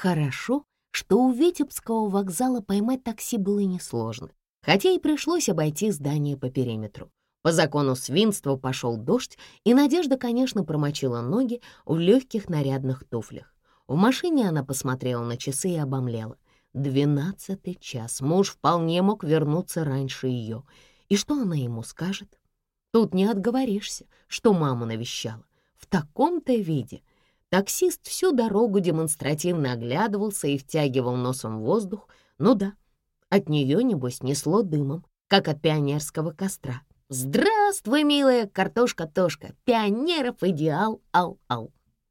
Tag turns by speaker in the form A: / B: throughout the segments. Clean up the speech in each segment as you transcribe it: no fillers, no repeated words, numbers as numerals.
A: Хорошо, что у Витебского вокзала поймать такси было несложно, хотя и пришлось обойти здание по периметру. По закону свинства пошел дождь, и Надежда, конечно, промочила ноги в легких нарядных туфлях. В машине она посмотрела на часы и обомлела. 12-й час, муж вполне мог вернуться раньше ее. И что она ему скажет? Тут не отговоришься, что маму навещала. В таком-то виде. Таксист всю дорогу демонстративно оглядывался и втягивал носом воздух. Ну да, от нее, небось, несло дымом, как от пионерского костра. «Здравствуй, милая картошка-тошка! Пионеров идеал, ау-ау!»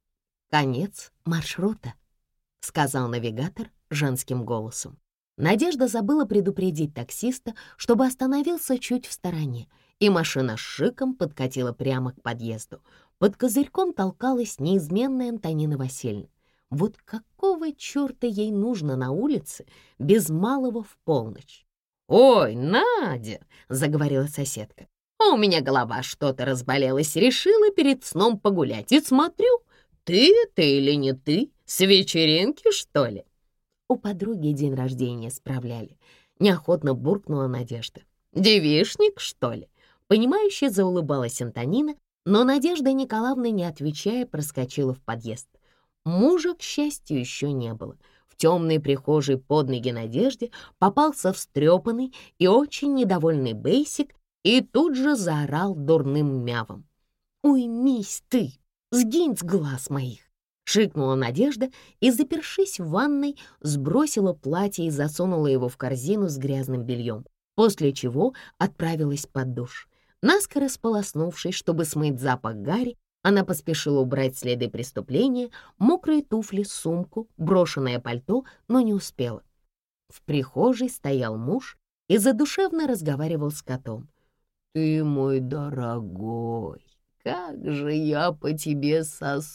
A: «Конец маршрута», — сказал навигатор женским голосом. Надежда забыла предупредить таксиста, чтобы остановился чуть в стороне, и машина с шиком подкатила прямо к подъезду. Под козырьком толкалась неизменная Антонина Васильевна. Вот какого черта ей нужно на улице без малого в полночь? «Ой, Надя!» — заговорила соседка. «У меня голова что-то разболелась, решила перед сном погулять. И смотрю, ты это или не ты? С вечеринки, что ли?» У подруги день рождения справляли. Неохотно буркнула Надежда. «Девишник, что ли?» Понимающе заулыбалась Антонина, но Надежда Николаевна, не отвечая, проскочила в подъезд. Мужа, к счастью, еще не было. В темной прихожей под ноги Надежде попался встрепанный и очень недовольный Бейсик и тут же заорал дурным мявом. «Уймись ты! Сгинь с глаз моих!» — шикнула Надежда и, запершись в ванной, сбросила платье и засунула его в корзину с грязным бельем, после чего отправилась под душ. Наскоро сполоснувшись, чтобы смыть запах гари, она поспешила убрать следы преступления, мокрые туфли, сумку, брошенное пальто, но не успела. В прихожей стоял муж и задушевно разговаривал с котом. «Ты мой дорогой, как же я по тебе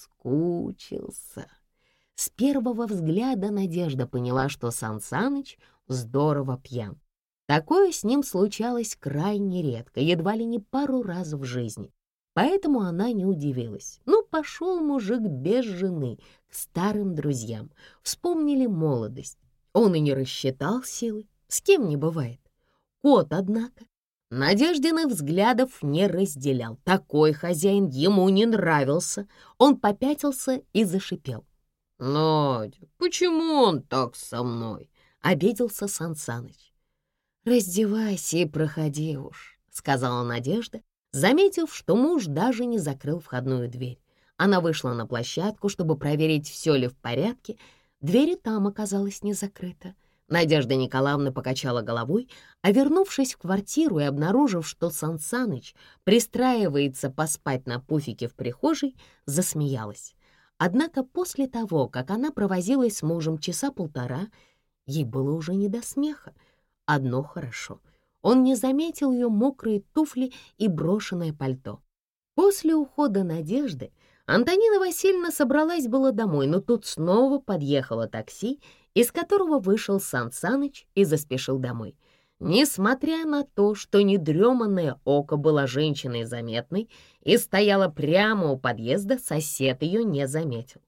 A: соскучился!» С первого взгляда Надежда поняла, что Сан Саныч здорово пьян. Такое с ним случалось крайне редко, едва ли не пару раз в жизни. Поэтому она не удивилась. Ну, пошел мужик без жены к старым друзьям. Вспомнили молодость. Он и не рассчитал силы. С кем не бывает. Кот, однако, Надеждиных взглядов не разделял. Такой хозяин ему не нравился. Он попятился и зашипел. «Надя, почему он так со мной?» — обиделся Сан Саныч. «Раздевайся и проходи уж», — сказала Надежда, заметив, что муж даже не закрыл входную дверь. Она вышла на площадку, чтобы проверить, все ли в порядке. Дверь и там оказалась не закрыта. Надежда Николаевна покачала головой, а, вернувшись в квартиру и обнаружив, что Сан Саныч пристраивается поспать на пуфике в прихожей, засмеялась. Однако после того, как она провозилась с мужем часа полтора, ей было уже не до смеха. Одно хорошо — он не заметил ее мокрые туфли и брошенное пальто. После ухода Надежды Антонина Васильевна собралась было домой, но тут снова подъехало такси, из которого вышел Сан Саныч и заспешил домой. Несмотря на то, что недреманное око было женщиной заметной и стояла прямо у подъезда, сосед ее не заметил.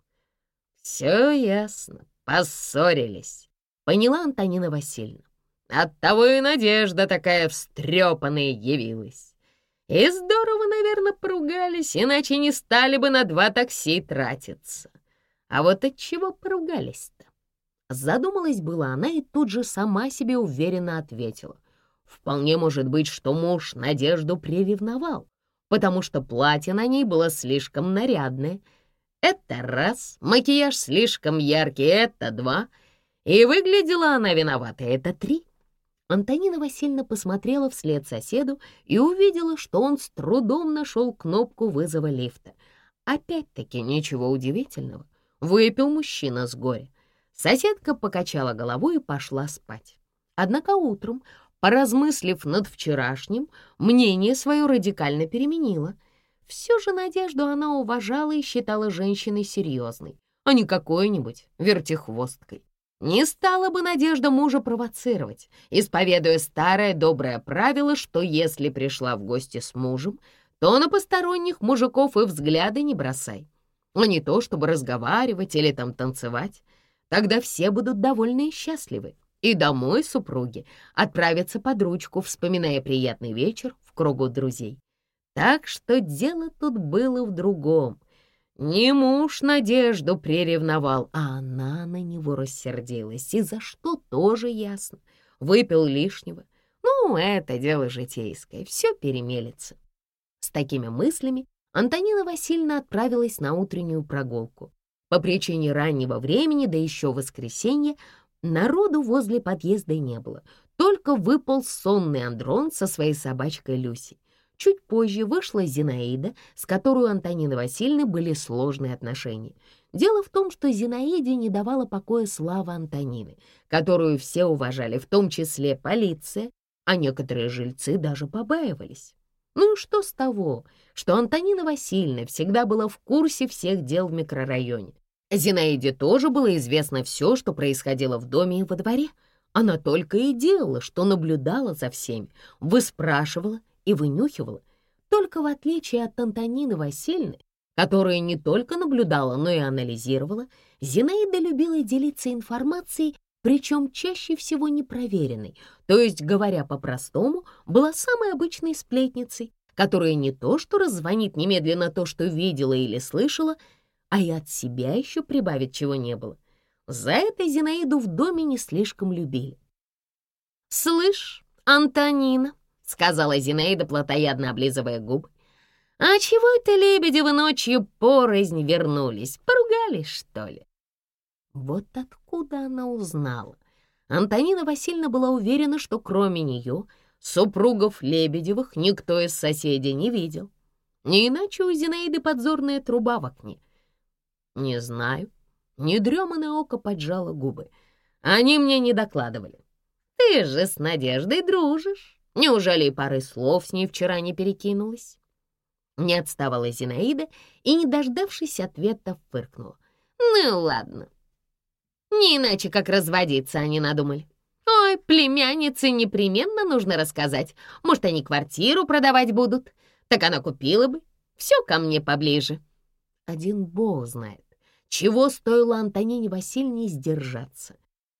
A: «Все ясно, поссорились», — поняла Антонина Васильевна. «Оттого и Надежда такая встрепанная явилась. И здорово, наверное, поругались, иначе не стали бы на 2 такси тратиться. А вот от чего поругались-то?» Задумалась была она и тут же сама себе уверенно ответила. Вполне может быть, что муж Надежду приревновал, потому что платье на ней было слишком нарядное. Это раз, макияж слишком яркий, это 2, и выглядела она виноватой, это 3. Антонина Васильевна посмотрела вслед соседу и увидела, что он с трудом нашел кнопку вызова лифта. Опять-таки ничего удивительного. Выпил мужчина с горя. Соседка покачала головой и пошла спать. Однако утром, поразмыслив над вчерашним, мнение свое радикально переменила. Все же Надежду она уважала и считала женщиной серьезной, а не какой-нибудь вертихвосткой. Не стала бы Надежда мужа провоцировать, исповедуя старое доброе правило, что если пришла в гости с мужем, то на посторонних мужиков и взгляды не бросай. А не то, чтобы разговаривать или там танцевать. Тогда все будут довольны и счастливы. И домой супруги отправятся под ручку, вспоминая приятный вечер в кругу друзей. Так что дело тут было в другом. Не муж Надежду приревновал, а она на него рассердилась. И за что, тоже ясно. Выпил лишнего. Ну, это дело житейское, все перемелется. С такими мыслями Антонина Васильевна отправилась на утреннюю прогулку. По причине раннего времени, да еще воскресенье, народу возле подъезда не было. Только выпал сонный Андрон со своей собачкой Люси. Чуть позже вышла Зинаида, с которой у Антонины Васильевны были сложные отношения. Дело в том, что Зинаиде не давала покоя слава Антонины, которую все уважали, в том числе полиция, а некоторые жильцы даже побаивались. Ну и что с того, что Антонина Васильевна всегда была в курсе всех дел в микрорайоне. Зинаиде тоже было известно все, что происходило в доме и во дворе. Она только и делала, что наблюдала за всеми, выспрашивала и вынюхивала. Только в отличие от Антонины Васильевны, которая не только наблюдала, но и анализировала, Зинаида любила делиться информацией, причем чаще всего непроверенной, то есть, говоря по-простому, была самой обычной сплетницей, которая не то что раззвонит немедленно то, что видела или слышала, а и от себя еще прибавить чего не было. За это Зинаиду в доме не слишком любили. «Слышь, Антонина», — сказала Зинаида, плотоядно облизывая губы, «а чего это Лебедевы ночью порознь вернулись? Поругались, что ли?» Вот откуда она узнала. Антонина Васильевна была уверена, что кроме нее супругов Лебедевых никто из соседей не видел. Не иначе у Зинаиды подзорная труба в окне. «Не знаю». Недреманное око поджало губы. «Они мне не докладывали». «Ты же с Надеждой дружишь. Неужели и пары слов с ней вчера не перекинулась?» Не отставала Зинаида и, не дождавшись ответа, фыркнула. «Ну ладно. Не иначе, как разводиться они надумали. Ой, племяннице непременно нужно рассказать. Может, они квартиру продавать будут. Так она купила бы. Все ко мне поближе». Один бог знает, чего стоило Антонине Васильевне сдержаться.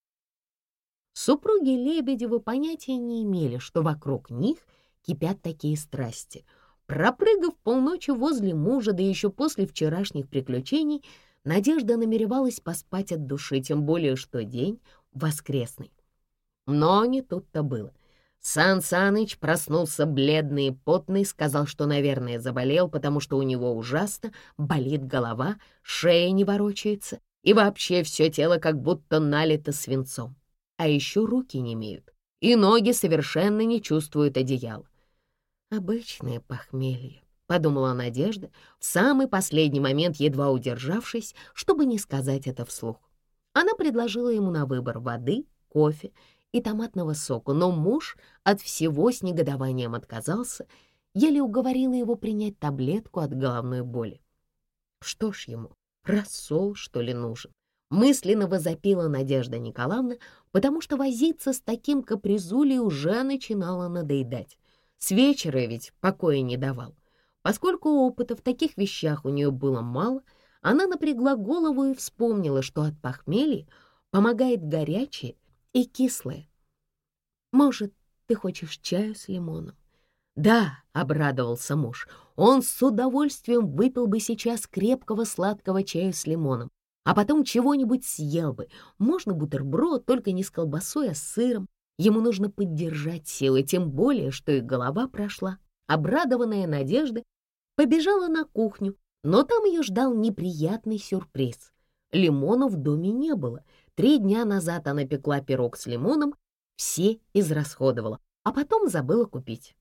A: Супруги Лебедевы понятия не имели, что вокруг них кипят такие страсти. Пропрыгав полночи возле мужа, да еще после вчерашних приключений, Надежда намеревалась поспать от души, тем более что день воскресный. Но не тут-то было. Сан Саныч проснулся бледный и потный, сказал, что, наверное, заболел, потому что у него ужасно болит голова, шея не ворочается и вообще все тело как будто налито свинцом. А еще руки немеют, и ноги совершенно не чувствуют одеяла. «Обычное похмелье», — подумала Надежда, в самый последний момент едва удержавшись, чтобы не сказать это вслух. Она предложила ему на выбор воды, кофе и томатного сока, но муж от всего с негодованием отказался, еле уговорила его принять таблетку от головной боли. Что ж ему, рассол, что ли, нужен? Мысленно возопила Надежда Николаевна, потому что возиться с таким капризулей уже начинала надоедать. С вечера ведь покоя не давал. Поскольку опыта в таких вещах у нее было мало, она напрягла голову и вспомнила, что от похмелья помогает горячее и кислое. «Может, ты хочешь чаю с лимоном?» «Да», — обрадовался муж, «он с удовольствием выпил бы сейчас крепкого сладкого чаю с лимоном, а потом чего-нибудь съел бы. Можно бутерброд, только не с колбасой, а с сыром. Ему нужно поддержать силы, тем более, что и голова прошла». Обрадованная Надежда побежала на кухню, но там ее ждал неприятный сюрприз. Лимона в доме не было. 3 дня назад она пекла пирог с лимоном, все израсходовала, а потом забыла купить.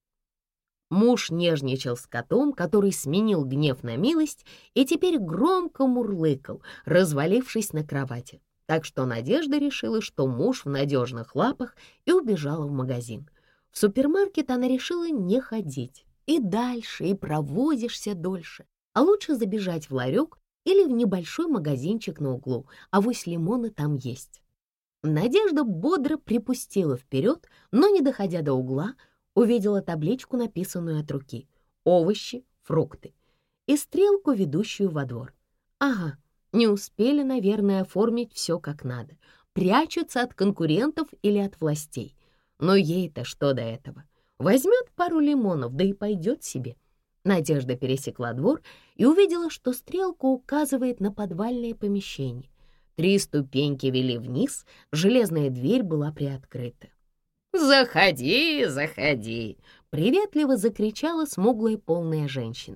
A: Муж нежничал с котом, который сменил гнев на милость и теперь громко мурлыкал, развалившись на кровати. Так что Надежда решила, что муж в надежных лапах, и убежала в магазин. В супермаркет она решила не ходить. И дальше, и провозишься дольше. А лучше забежать в ларек или в небольшой магазинчик на углу, авось лимоны там есть. Надежда бодро припустила вперед, но, не доходя до угла, увидела табличку, написанную от руки: «Овощи, фрукты», и стрелку, ведущую во двор. Ага, Не успели, наверное, оформить все как надо. Прячутся от конкурентов или от властей. Но ей-то что до этого? Возьмет пару лимонов, да и пойдет себе. Надежда пересекла двор и увидела, что стрелка указывает на подвальное помещение. 3 ступеньки вели вниз, железная дверь была приоткрыта. «Заходи, заходи!» — приветливо закричала смуглая полная женщина.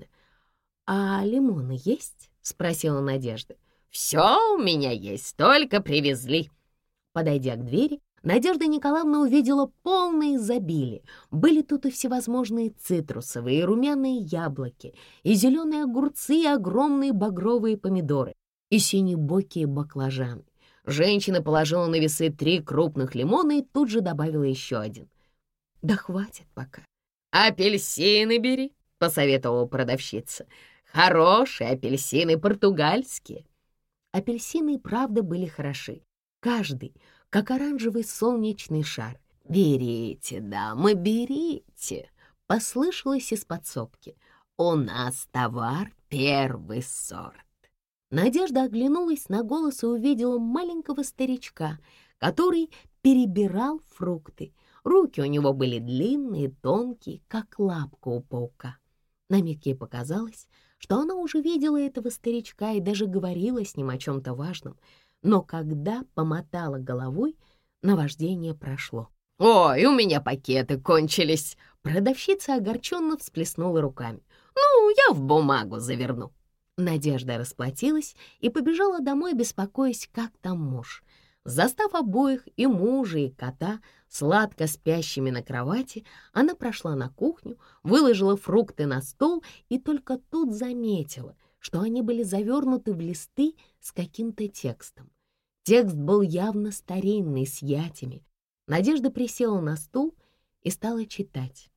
A: «А лимоны есть?» — спросила Надежда. «Все у меня есть, только привезли». Подойдя к двери, Надежда Николаевна увидела полное изобилие. Были тут и всевозможные цитрусовые, и румяные яблоки, и зеленые огурцы, и огромные багровые помидоры, и синебокие баклажаны. Женщина положила на весы 3 крупных лимона и тут же добавила еще один. «Да хватит пока». «Апельсины бери», — посоветовала продавщица. «Хорошие апельсины португальские». Апельсины и правда были хороши. Каждый, как оранжевый солнечный шар. «Берите, дамы, берите!» — послышалось из подсобки. «У нас товар первый сорт». Надежда оглянулась на голос и увидела маленького старичка, который перебирал фрукты. Руки у него были длинные, тонкие, как лапка у паука. На миг ей показалось, что она уже видела этого старичка и даже говорила с ним о чем-то важном. Но когда помотала головой, наваждение прошло. «Ой, у меня пакеты кончились!» Продавщица огорченно всплеснула руками. «Ну, я в бумагу заверну». Надежда расплатилась и побежала домой, беспокоясь, как там муж. Застав обоих, и мужа, и кота, сладко спящими на кровати, она прошла на кухню, выложила фрукты на стол и только тут заметила, что они были завернуты в листы с каким-то текстом. Текст был явно старинный, с ятями. Надежда присела на стул и стала читать.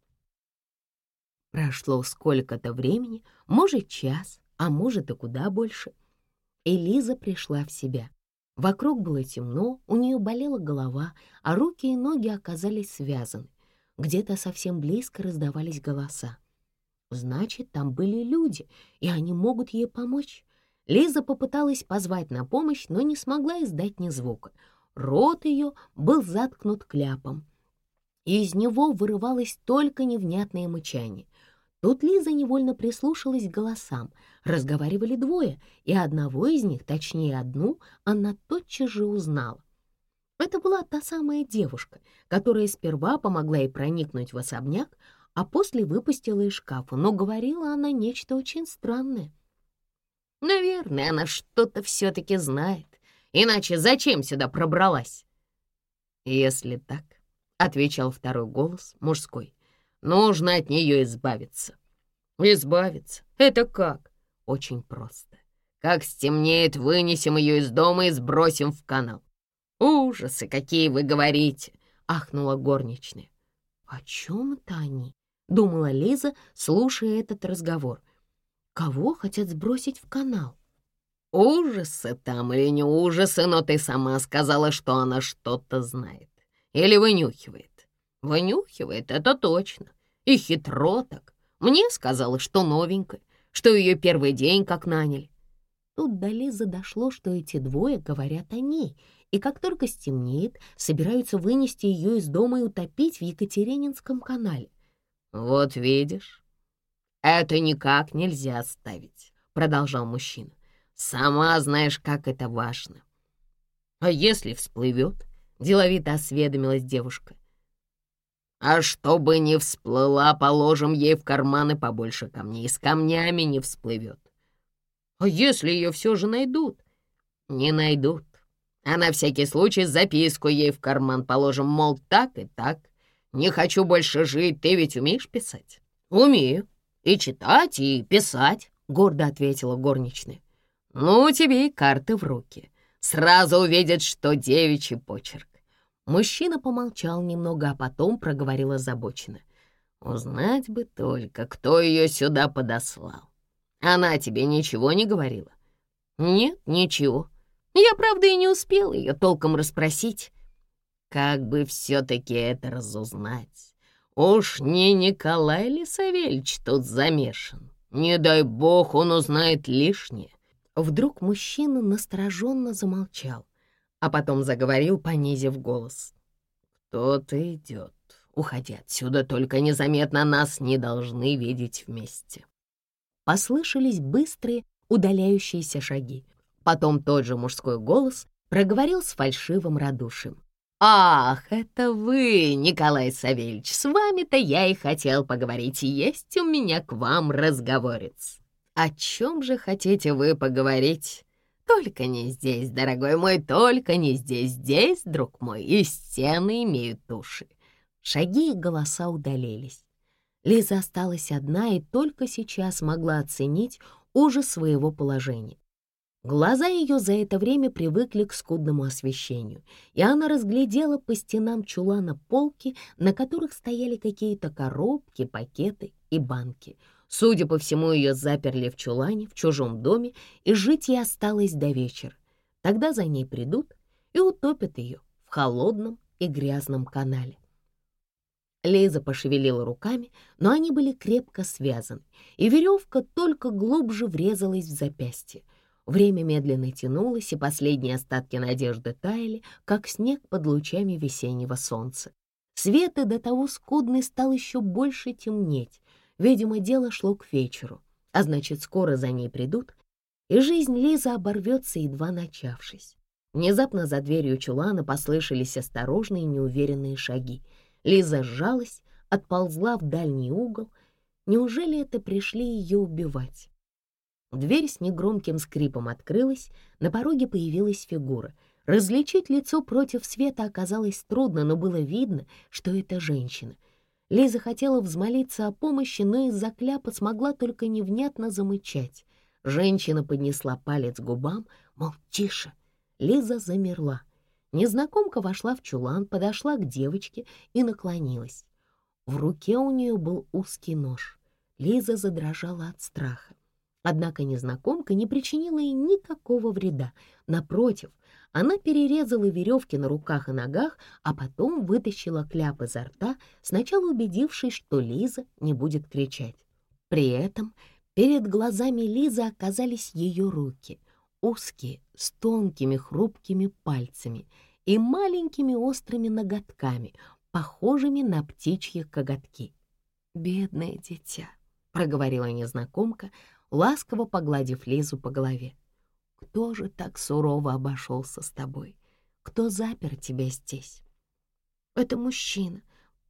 A: Прошло сколько-то времени, может, час, а может и куда больше. И Лиза пришла в себя. Вокруг было темно, у нее болела голова, а руки и ноги оказались связаны. Где-то совсем близко раздавались голоса. Значит, там были люди, и они могут ей помочь. Лиза попыталась позвать на помощь, но не смогла издать ни звука. Рот ее был заткнут кляпом, и из него вырывалось только невнятное мычание. Тут Лиза невольно прислушалась к голосам. Разговаривали двое, и одного из них, точнее одну, она тотчас же узнала. Это была та самая девушка, которая сперва помогла ей проникнуть в особняк, а после выпустила из шкафа, но говорила она нечто очень странное. «Наверное, она что-то все-таки знает, иначе зачем сюда пробралась?» «Если так, — отвечал второй голос, мужской, — нужно от нее избавиться». «Избавиться? Это как?» «Очень просто. Как стемнеет, вынесем ее из дома и сбросим в канал». «Ужасы, какие вы говорите!» — ахнула горничная. «О чем это они?» — думала Лиза, слушая этот разговор. «Кого хотят сбросить в канал?» «Ужасы там или не ужасы, но ты сама сказала, что она что-то знает. Или вынюхивает». «Вынюхивает, это точно. И хитро так. Мне сказала, что новенькая, что ее первый день как наняли». Тут до Лизы дошло, что эти двое говорят о ней, и как только стемнеет, собираются вынести ее из дома и утопить в Екатерининском канале. «Вот видишь, это никак нельзя оставить», — продолжал мужчина. «Сама знаешь, как это важно». «А если всплывет?» — деловито осведомилась девушка. «А чтобы не всплыла, положим ей в карманы побольше камней. С камнями не всплывет». «А если ее все же найдут?» «Не найдут. А на всякий случай записку ей в карман положим, мол, так и так. Не хочу больше жить, ты ведь умеешь писать?» «Умею. И читать, и писать», — гордо ответила горничная. «Ну, тебе и карты в руки. Сразу увидят, что девичий почерк». Мужчина помолчал немного, а потом проговорил озабоченно. «Узнать бы только, кто ее сюда подослал. Она тебе ничего не говорила?» «Нет, ничего. Я, правда, и не успела ее толком расспросить». «Как бы все-таки это разузнать? Уж не Николай ли Савельич тут замешан? Не дай бог он узнает лишнее. Вдруг мужчина настороженно замолчал, а потом заговорил, понизив голос. «Кто-то идет. Уходи отсюда, только незаметно, нас не должны видеть вместе». Послышались быстрые, удаляющиеся шаги. Потом тот же мужской голос проговорил с фальшивым радушием. «Ах, это вы, Николай Савельич, с вами-то я и хотел поговорить, есть у меня к вам разговорец». «О чем же хотите вы поговорить? Только не здесь, дорогой мой, только не здесь. Здесь, друг мой, и стены имеют уши». Шаги и голоса удалились. Лиза осталась одна и только сейчас могла оценить ужас своего положения. Глаза ее за это время привыкли к скудному освещению, и она разглядела по стенам чулана полки, на которых стояли какие-то коробки, пакеты и банки. Судя по всему, ее заперли в чулане, в чужом доме, и жить ей осталось до вечера. Тогда за ней придут и утопят ее в холодном и грязном канале. Лиза пошевелила руками, но они были крепко связаны, и веревка только глубже врезалась в запястье. Время медленно тянулось, и последние остатки надежды таяли, как снег под лучами весеннего солнца. Свет и до того скудный стал еще больше темнеть. Видимо, дело шло к вечеру, а значит, скоро за ней придут, и жизнь Лизы оборвется, едва начавшись. Внезапно за дверью чулана послышались осторожные неуверенные шаги. Лиза сжалась, отползла в дальний угол. Неужели это пришли ее убивать? Дверь с негромким скрипом открылась, на пороге появилась фигура. Различить лицо против света оказалось трудно, но было видно, что это женщина. Лиза хотела взмолиться о помощи, но из-за кляпа смогла только невнятно замычать. Женщина поднесла палец к губам, мол, тише. Лиза замерла. Незнакомка вошла в чулан, подошла к девочке и наклонилась. В руке у нее был узкий нож. Лиза задрожала от страха. Однако незнакомка не причинила ей никакого вреда. Напротив, она перерезала веревки на руках и ногах, а потом вытащила кляп изо рта, сначала убедившись, что Лиза не будет кричать. При этом перед глазами Лизы оказались ее руки, узкие, с тонкими хрупкими пальцами и маленькими острыми ноготками, похожими на птичьи коготки. «Бедное дитя», — проговорила незнакомка, ласково погладив Лизу по голове. «Кто же так сурово обошелся с тобой? Кто запер тебя здесь?» «Это мужчина.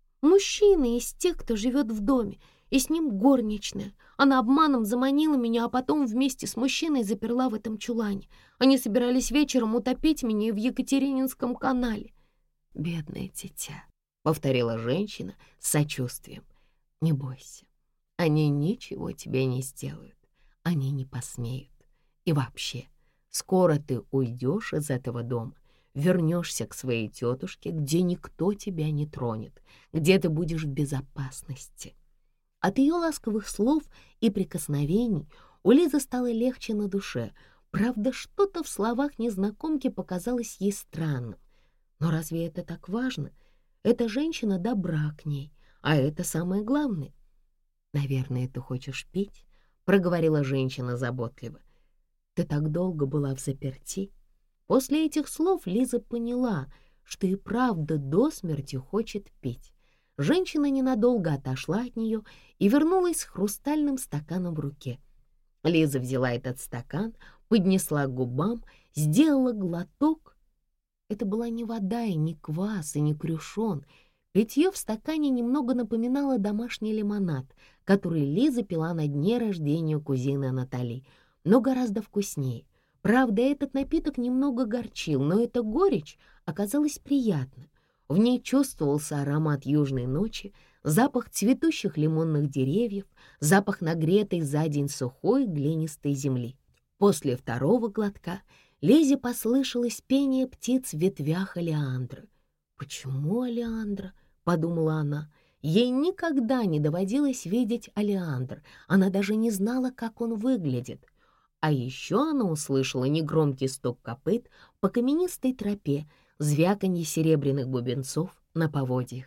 A: Мужчина из тех, кто живет в доме, и с ним горничная. Она обманом заманила меня, а потом вместе с мужчиной заперла в этом чулане. Они собирались вечером утопить меня в Екатерининском канале». «Бедное дитя», — повторила женщина с сочувствием. «Не бойся, они ничего тебе не сделают. Они не посмеют. И вообще, скоро ты уйдешь из этого дома, вернешься к своей тетушке, где никто тебя не тронет, где ты будешь в безопасности». От ее ласковых слов и прикосновений у Лизы стало легче на душе. Правда, что-то в словах незнакомки показалось ей странным. Но разве это так важно? Эта женщина добра к ней, а это самое главное. «Наверное, ты хочешь пить?» — проговорила женщина заботливо. «Ты так долго была взаперти». После этих слов Лиза поняла, что и правда до смерти хочет пить. Женщина ненадолго отошла от нее и вернулась с хрустальным стаканом в руке. Лиза взяла этот стакан, поднесла к губам, сделала глоток. Это была не вода и не квас, и не крюшон. Питье в стакане немного напоминало домашний лимонад, который Лиза пила на дне рождения кузины Натали, но гораздо вкуснее. Правда, этот напиток немного горчил, но эта горечь оказалась приятна. В ней чувствовался аромат южной ночи, запах цветущих лимонных деревьев, запах нагретой за день сухой глинистой земли. После второго глотка Лизе послышалось пение птиц в ветвях олеандра. «Почему олеандра?» — подумала она. Ей никогда не доводилось видеть олеандр, она даже не знала, как он выглядит. А еще она услышала негромкий стук копыт по каменистой тропе, звяканье серебряных бубенцов на поводьях.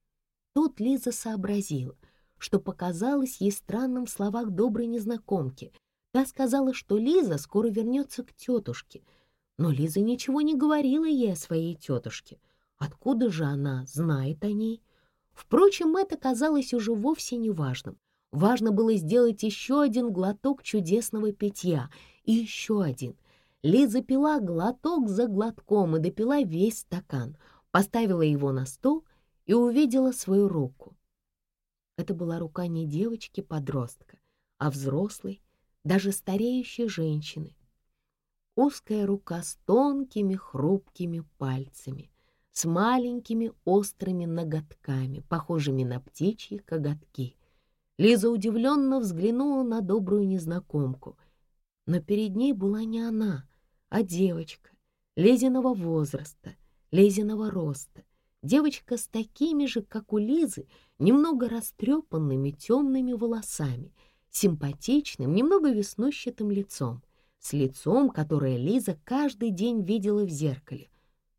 A: Тут Лиза сообразила, что показалось ей странным в словах доброй незнакомки. Та сказала, что Лиза скоро вернется к тетушке, но Лиза ничего не говорила ей о своей тетушке. Откуда же она знает о ней? Впрочем, это казалось уже вовсе не важным. Важно было сделать еще один глоток чудесного питья и еще один. Лиза пила глоток за глотком и допила весь стакан, поставила его на стол и увидела свою руку. Это была рука не девочки-подростка, а взрослой, даже стареющей женщины. Узкая рука с тонкими хрупкими пальцами, с маленькими острыми ноготками, похожими на птичьи коготки. Лиза удивленно взглянула на добрую незнакомку, но перед ней была не она, а девочка Лизиного возраста, Лизиного роста. Девочка с такими же, как у Лизы, немного растрепанными темными волосами, симпатичным, немного веснущатым лицом, с лицом, которое Лиза каждый день видела в зеркале.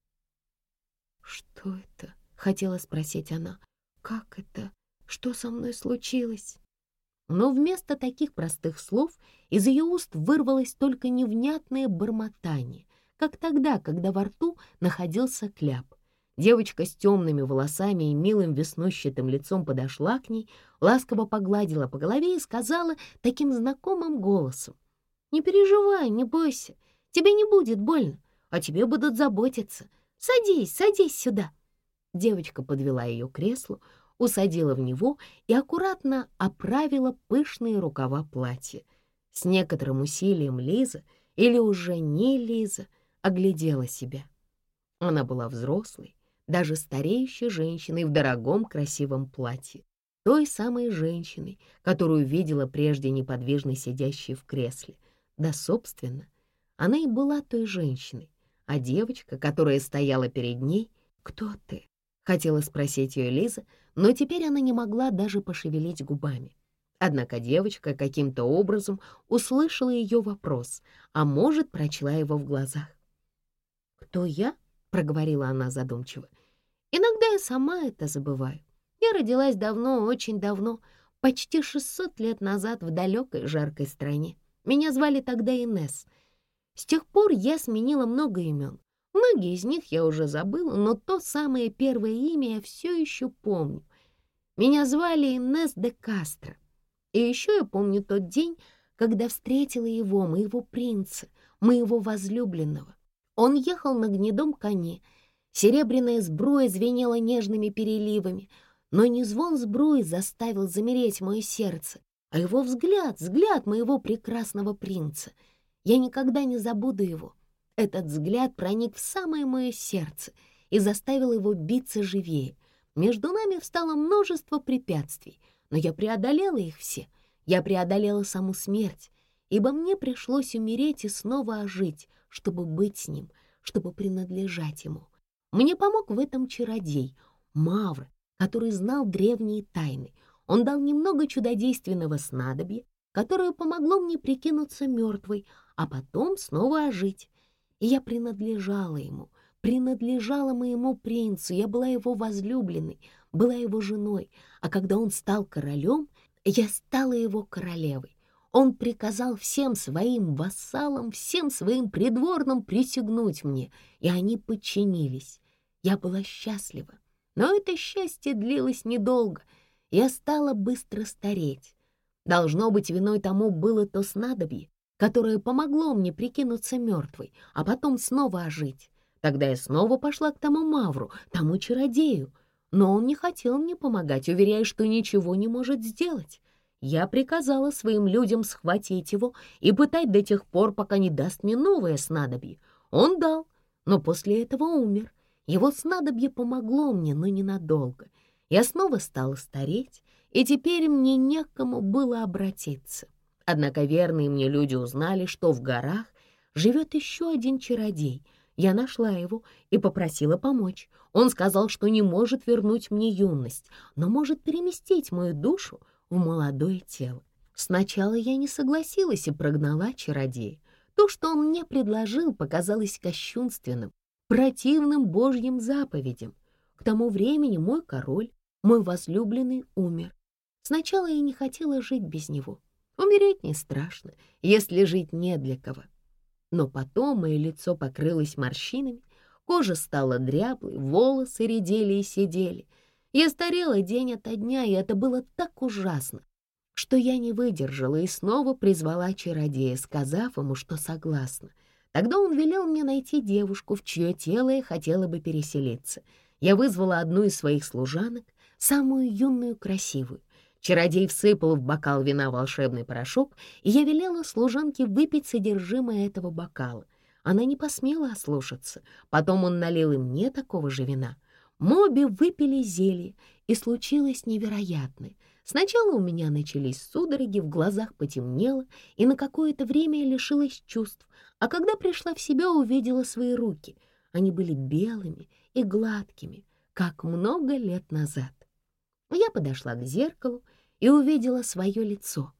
A: «Что это?» — хотела спросить она. «Как это? Что со мной случилось?» Но вместо таких простых слов из ее уст вырвалось только невнятное бормотание, как тогда, когда во рту находился кляп. Девочка с темными волосами и милым веснущатым лицом подошла к ней, ласково погладила по голове и сказала таким знакомым голосом: «Не переживай, не бойся, тебе не будет больно, о тебе будут заботиться. Садись, садись сюда». Девочка подвела ее к креслу, усадила в него и аккуратно оправила пышные рукава платья. С некоторым усилием Лиза, или уже не Лиза, оглядела себя. Она была взрослой, даже стареющей женщиной в дорогом красивом платье, той самой женщиной, которую видела прежде неподвижно сидящей в кресле. Да, собственно, она и была той женщиной, а девочка, которая стояла перед ней, «Кто ты?» — хотела спросить ее Лиза, но теперь она не могла даже пошевелить губами. Однако девочка каким-то образом услышала ее вопрос, а может, прочла его в глазах. «Кто я?» — проговорила она задумчиво. «Иногда я сама это забываю. Я родилась давно, очень давно, почти 600 лет назад в далекой жаркой стране. Меня звали тогда Инесс. С тех пор я сменила много имен. Многие из них я уже забыла, но то самое первое имя я все еще помню. Меня звали Инесс де Кастро. И еще я помню тот день, когда встретила его, моего принца, моего возлюбленного. Он ехал на гнедом коне. Серебряная сбруя звенела нежными переливами, но не звон сбруи заставил замереть мое сердце, а его взгляд моего прекрасного принца. Я никогда не забуду его. Этот взгляд проник в самое мое сердце и заставил его биться живее. Между нами встало множество препятствий, но я преодолела их все. Я преодолела саму смерть, ибо мне пришлось умереть и снова ожить, чтобы быть с ним, чтобы принадлежать ему. Мне помог в этом чародей, Мавр, который знал древние тайны. Он дал немного чудодейственного снадобья, которое помогло мне прикинуться мертвой, а потом снова ожить. И я принадлежала ему, принадлежала моему принцу, я была его возлюбленной, была его женой, а когда он стал королем, я стала его королевой. Он приказал всем своим вассалам, всем своим придворным присягнуть мне, и они подчинились. Я была счастлива, но это счастье длилось недолго. Я стала быстро стареть. Должно быть, виной тому было то снадобье, которое помогло мне прикинуться мертвой, а потом снова ожить. Тогда я снова пошла к тому Мавру, тому чародею, но он не хотел мне помогать, уверяя, что ничего не может сделать. Я приказала своим людям схватить его и пытать до тех пор, пока не даст мне новое снадобье. Он дал, но после этого умер. Его снадобье помогло мне, но ненадолго. Я снова стала стареть, и теперь мне некому было обратиться. Однако верные мне люди узнали, что в горах живет еще один чародей. Я нашла его и попросила помочь. Он сказал, что не может вернуть мне юность, но может переместить мою душу в молодое тело. Сначала я не согласилась и прогнала чародея. То, что он мне предложил, показалось кощунственным, противным Божьим заповедям. К тому времени мой король, мой возлюбленный, умер. Сначала я не хотела жить без него. Умереть не страшно, если жить не для кого. Но потом мое лицо покрылось морщинами, кожа стала дряблой, волосы редели и сидели. Я старела день ото дня, и это было так ужасно, что я не выдержала и снова призвала чародея, сказав ему, что согласна. Тогда он велел мне найти девушку, в чье тело я хотела бы переселиться. Я вызвала одну из своих служанок, самую юную, красивую. Чародей всыпал в бокал вина волшебный порошок, и я велела служанке выпить содержимое этого бокала. Она не посмела ослушаться. Потом он налил и мне такого же вина. Мы обе выпили зелье, и случилось невероятное. Сначала у меня начались судороги, в глазах потемнело, и на какое-то время я лишилась чувств, а когда пришла в себя, увидела свои руки. Они были белыми и гладкими, как много лет назад. Я подошла к зеркалу и увидела свое лицо.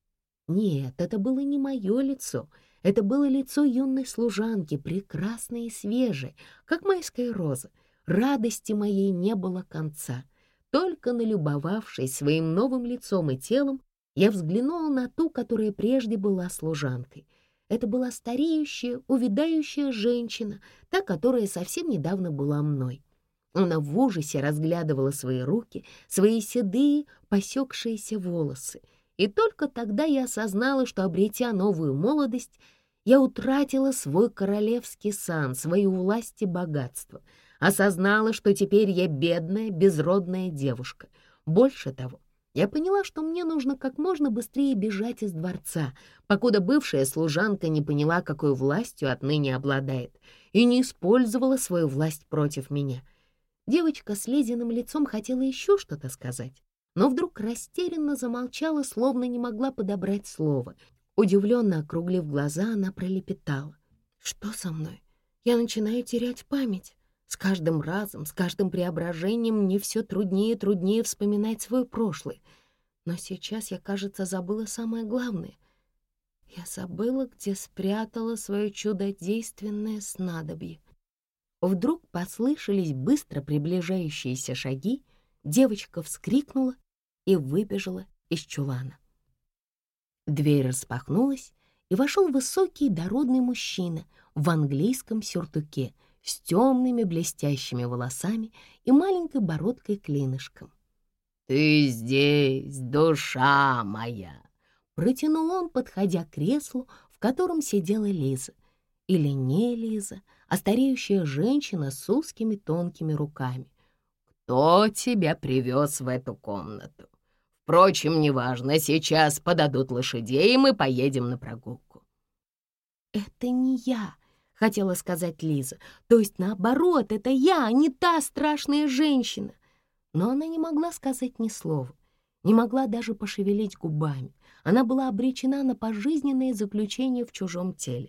A: Нет, это было не мое лицо, это было лицо юной служанки, прекрасное и свежее, как майская роза. Радости моей не было конца. Только налюбовавшись своим новым лицом и телом, я взглянула на ту, которая прежде была служанкой. Это была стареющая, увядающая женщина, та, которая совсем недавно была мной. Она в ужасе разглядывала свои руки, свои седые, посекшиеся волосы. И только тогда я осознала, что, обретя новую молодость, я утратила свой королевский сан, свою власть и богатство. Осознала, что теперь я бедная, безродная девушка. Больше того, я поняла, что мне нужно как можно быстрее бежать из дворца, покуда бывшая служанка не поняла, какой властью отныне обладает, и не использовала свою власть против меня. Девочка с ледяным лицом хотела еще что-то сказать, но вдруг растерянно замолчала, словно не могла подобрать слово. Удивленно округлив глаза, она пролепетала: «Что со мной? Я начинаю терять память. С каждым разом, с каждым преображением мне все труднее и труднее вспоминать свое прошлое. Но сейчас я, кажется, забыла самое главное. Я забыла, где спрятала свое чудодейственное снадобье». Вдруг послышались быстро приближающиеся шаги, девочка вскрикнула и выбежала из чулана. Дверь распахнулась, и вошел высокий дородный мужчина в английском сюртуке с темными блестящими волосами и маленькой бородкой-клинышком. «Ты здесь, душа моя!» — протянул он, подходя к креслу, в котором сидела Лиза. Или не Лиза, а стареющая женщина с узкими тонкими руками. «Кто тебя привез в эту комнату? Впрочем, неважно, сейчас подадут лошадей, и мы поедем на прогулку». «Это не я», — хотела сказать Лиза. «То есть, наоборот, это я, а не та страшная женщина». Но она не могла сказать ни слова, не могла даже пошевелить губами. Она была обречена на пожизненное заключение в чужом теле.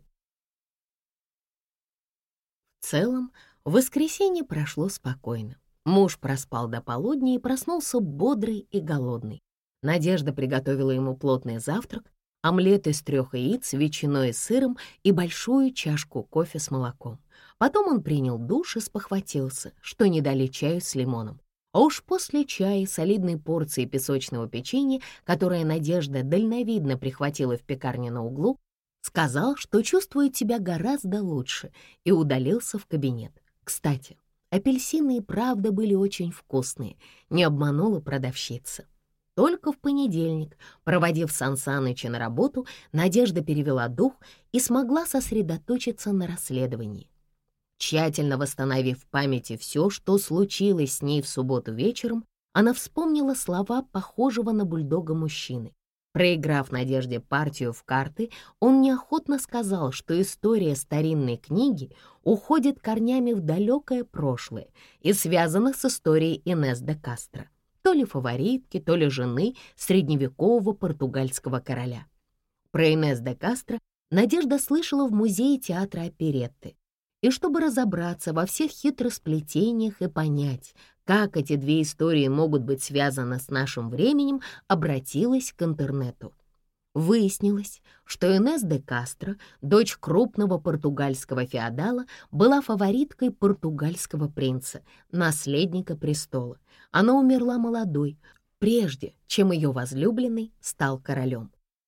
A: В целом, воскресенье прошло спокойно. Муж проспал до полудня и проснулся бодрый и голодный. Надежда приготовила ему плотный завтрак, омлет из 3 яиц, ветчиной и сыром и большую чашку кофе с молоком. Потом он принял душ и спохватился, что не дали чаю с лимоном. А уж после чая и солидной порции песочного печенья, которое Надежда дальновидно прихватила в пекарне на углу, сказал, что чувствует себя гораздо лучше, и удалился в кабинет. Кстати, апельсины и правда были очень вкусные, не обманула продавщица. Только в понедельник, проводив Сан Саныча на работу, Надежда перевела дух и смогла сосредоточиться на расследовании. Тщательно восстановив в памяти все, что случилось с ней в субботу вечером, она вспомнила слова похожего на бульдога мужчины. Проиграв Надежде партию в карты, он неохотно сказал, что история старинной книги уходит корнями в далекое прошлое и связана с историей Инес де Кастро, то ли фаворитки, то ли жены средневекового португальского короля. Про Инес де Кастро Надежда слышала в музее театра оперетты. И чтобы разобраться во всех хитросплетениях и понять, как эти две истории могут быть связаны с нашим временем, обратилась к интернету. Выяснилось, что Инес де Кастро, дочь крупного португальского феодала, была фавориткой португальского принца, наследника престола. Она умерла молодой, прежде чем ее возлюбленный стал королем.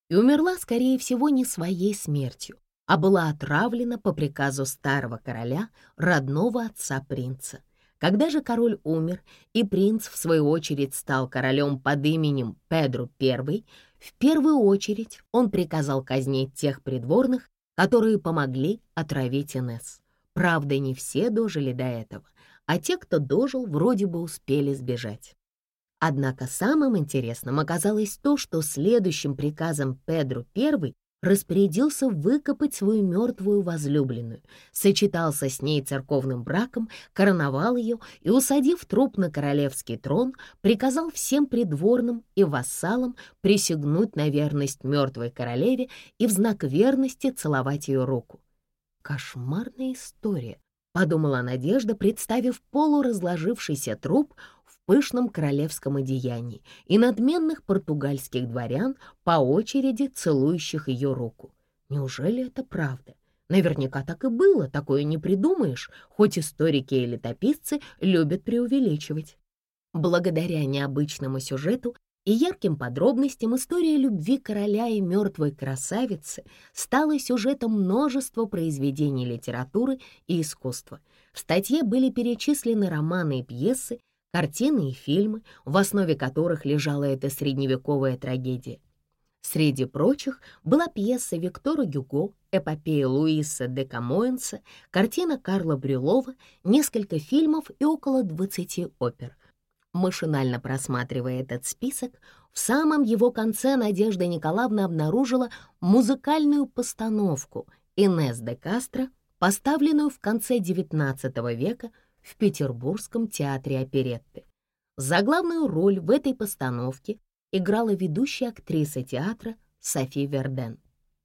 A: и умерла, скорее всего, не своей смертью, а была отравлена по приказу старого короля, родного отца принца. Когда же король умер, и принц, в свою очередь, стал королем под именем Педро I, в первую очередь он приказал казнить тех придворных, которые помогли отравить Инесс. Правда, не все дожили до этого, а те, кто дожил, вроде бы успели сбежать. Однако самым интересным оказалось то, что следующим приказом Педро I распорядился выкопать свою мертвую возлюбленную, сочетался с ней церковным браком, короновал ее и, усадив труп на королевский трон, приказал всем придворным и вассалам присягнуть на верность мертвой королеве и в знак верности целовать ее руку. «Кошмарная история», — подумала Надежда, представив полуразложившийся труп в пышном королевском одеянии и надменных португальских дворян, по очереди целующих ее руку. Неужели это правда? Наверняка так и было, такое не придумаешь, хоть историки и летописцы любят преувеличивать. Благодаря необычному сюжету и ярким подробностям история любви короля и мертвой красавицы стала сюжетом множества произведений литературы и искусства. В статье были перечислены романы и пьесы, картины и фильмы, в основе которых лежала эта средневековая трагедия. Среди прочих была пьеса Виктора Гюго, эпопея Луиса де Камоэнса, картина Карла Брюлова, несколько фильмов и около 20 опер. Машинально просматривая этот список, в самом его конце Надежда Николаевна обнаружила музыкальную постановку Инесс де Кастро, поставленную в конце XIX века в Петербургском театре оперетты. Заглавную роль в этой постановке играла ведущая актриса театра Софи Верден.